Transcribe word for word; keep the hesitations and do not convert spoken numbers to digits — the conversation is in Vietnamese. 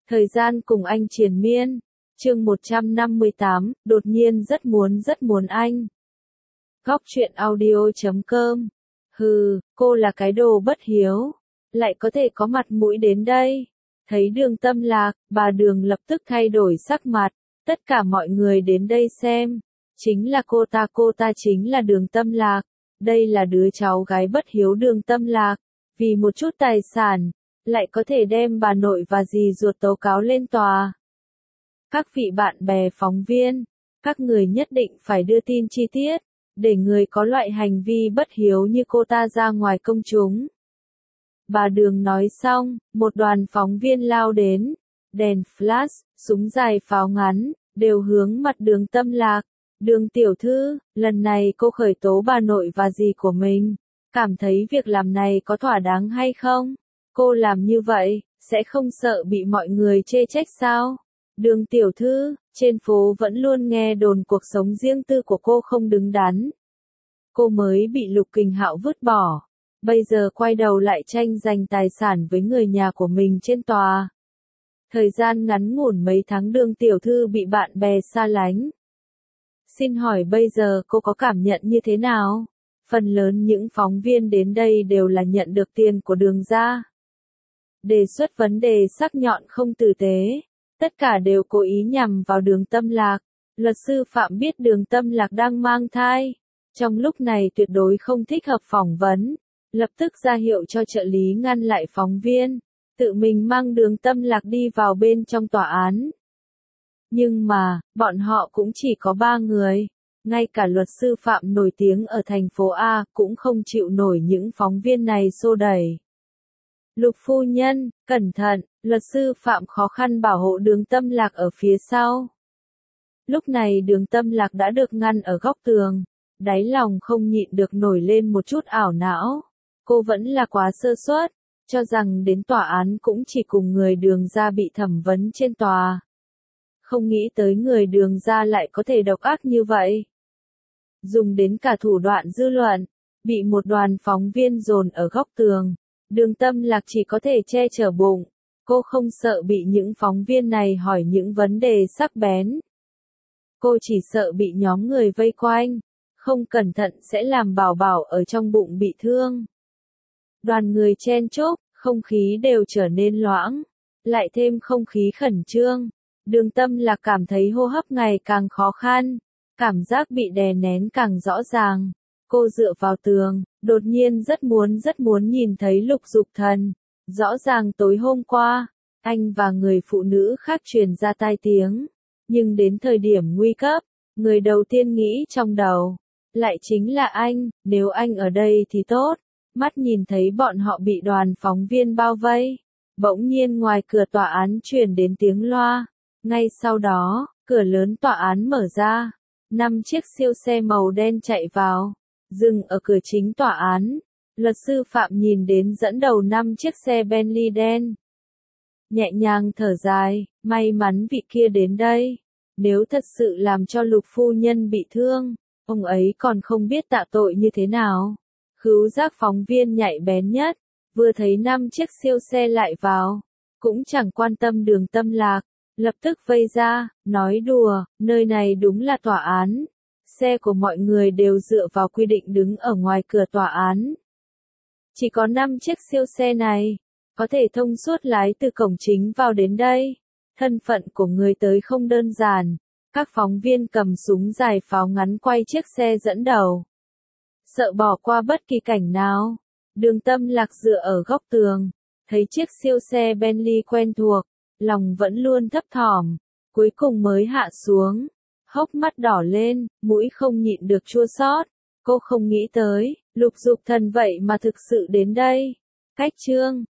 Thời gian cùng anh triền miên. Chương một trăm năm mươi tám, đột nhiên rất muốn rất muốn anh. Góc truyện audio chấm com. Hừ, cô là cái đồ bất hiếu, lại có thể có mặt mũi đến đây. Thấy Đường Tâm Lạc, bà Đường lập tức thay đổi sắc mặt, tất cả mọi người đến đây xem. Chính là cô ta, cô ta chính là Đường Tâm Lạc. Đây là đứa cháu gái bất hiếu Đường Tâm Lạc. Vì một chút tài sản, lại có thể đem bà nội và dì ruột tố cáo lên tòa. Các vị bạn bè phóng viên, các người nhất định phải đưa tin chi tiết, để người có loại hành vi bất hiếu như cô ta ra ngoài công chúng. Bà Đường nói xong, một đoàn phóng viên lao đến, đèn flash, súng dài pháo ngắn, đều hướng mặt Đường Tâm Lạc. Đường tiểu thư, lần này cô khởi tố bà nội và dì của mình, cảm thấy việc làm này có thỏa đáng hay không? Cô làm như vậy, sẽ không sợ bị mọi người chê trách sao? Đường tiểu thư, trên phố vẫn luôn nghe đồn cuộc sống riêng tư của cô không đứng đắn. Cô mới bị Lục Kình Hạo vứt bỏ, bây giờ quay đầu lại tranh giành tài sản với người nhà của mình trên tòa. Thời gian ngắn ngủn mấy tháng Đường tiểu thư bị bạn bè xa lánh. Xin hỏi bây giờ cô có cảm nhận như thế nào? Phần lớn những phóng viên đến đây đều là nhận được tiền của Đường gia. Đề xuất vấn đề sắc nhọn không tử tế, tất cả đều cố ý nhằm vào Đường Tâm Lạc. Luật sư Phạm biết Đường Tâm Lạc đang mang thai, trong lúc này tuyệt đối không thích hợp phỏng vấn, lập tức ra hiệu cho trợ lý ngăn lại phóng viên, tự mình mang Đường Tâm Lạc đi vào bên trong tòa án. Nhưng mà, bọn họ cũng chỉ có ba người, ngay cả luật sư Phạm nổi tiếng ở thành phố A cũng không chịu nổi những phóng viên này xô đẩy. Lục phu nhân, cẩn thận, luật sư Phạm khó khăn bảo hộ Đường Tâm Lạc ở phía sau. Lúc này Đường Tâm Lạc đã được ngăn ở góc tường, đáy lòng không nhịn được nổi lên một chút ảo não. Cô vẫn là quá sơ suất, cho rằng đến tòa án cũng chỉ cùng người Đường gia bị thẩm vấn trên tòa. Không nghĩ tới người Đường gia lại có thể độc ác như vậy. Dùng đến cả thủ đoạn dư luận, bị một đoàn phóng viên dồn ở góc tường. Đường Tâm Lạc chỉ có thể che chở bụng, cô không sợ bị những phóng viên này hỏi những vấn đề sắc bén. Cô chỉ sợ bị nhóm người vây quanh, không cẩn thận sẽ làm Bảo Bảo ở trong bụng bị thương. Đoàn người chen chúc, không khí đều trở nên loãng, lại thêm không khí khẩn trương. Đường Tâm Lạc cảm thấy hô hấp ngày càng khó khăn, cảm giác bị đè nén càng rõ ràng. Cô dựa vào tường, đột nhiên rất muốn rất muốn nhìn thấy Lục Dục Thần. Rõ ràng tối hôm qua, anh và người phụ nữ khác truyền ra tai tiếng. Nhưng đến thời điểm nguy cấp, người đầu tiên nghĩ trong đầu, lại chính là anh, nếu anh ở đây thì tốt. Mắt nhìn thấy bọn họ bị đoàn phóng viên bao vây. Bỗng nhiên ngoài cửa tòa án truyền đến tiếng loa. Ngay sau đó, cửa lớn tòa án mở ra. Năm chiếc siêu xe màu đen chạy vào. Dừng ở cửa chính tòa án, luật sư Phạm nhìn đến dẫn đầu năm chiếc xe Bentley đen. Nhẹ nhàng thở dài, may mắn vị kia đến đây. Nếu thật sự làm cho Lục phu nhân bị thương, ông ấy còn không biết tạ tội như thế nào. Khứu giác phóng viên nhạy bén nhất, vừa thấy năm chiếc siêu xe lại vào, cũng chẳng quan tâm Đường Tâm Lạc, lập tức vây ra, nói đùa, nơi này đúng là tòa án. Xe của mọi người đều dựa vào quy định đứng ở ngoài cửa tòa án. Chỉ có năm chiếc siêu xe này, có thể thông suốt lái từ cổng chính vào đến đây. Thân phận của người tới không đơn giản. Các phóng viên cầm súng dài pháo ngắn quay chiếc xe dẫn đầu. Sợ bỏ qua bất kỳ cảnh nào. Đường Tâm Lạc dựa ở góc tường, thấy chiếc siêu xe Bentley quen thuộc, lòng vẫn luôn thấp thỏm, cuối cùng mới hạ xuống. Hốc mắt đỏ lên, mũi không nhịn được chua xót. Cô không nghĩ tới, Lục Dục Thần vậy mà thực sự đến đây. Cách chương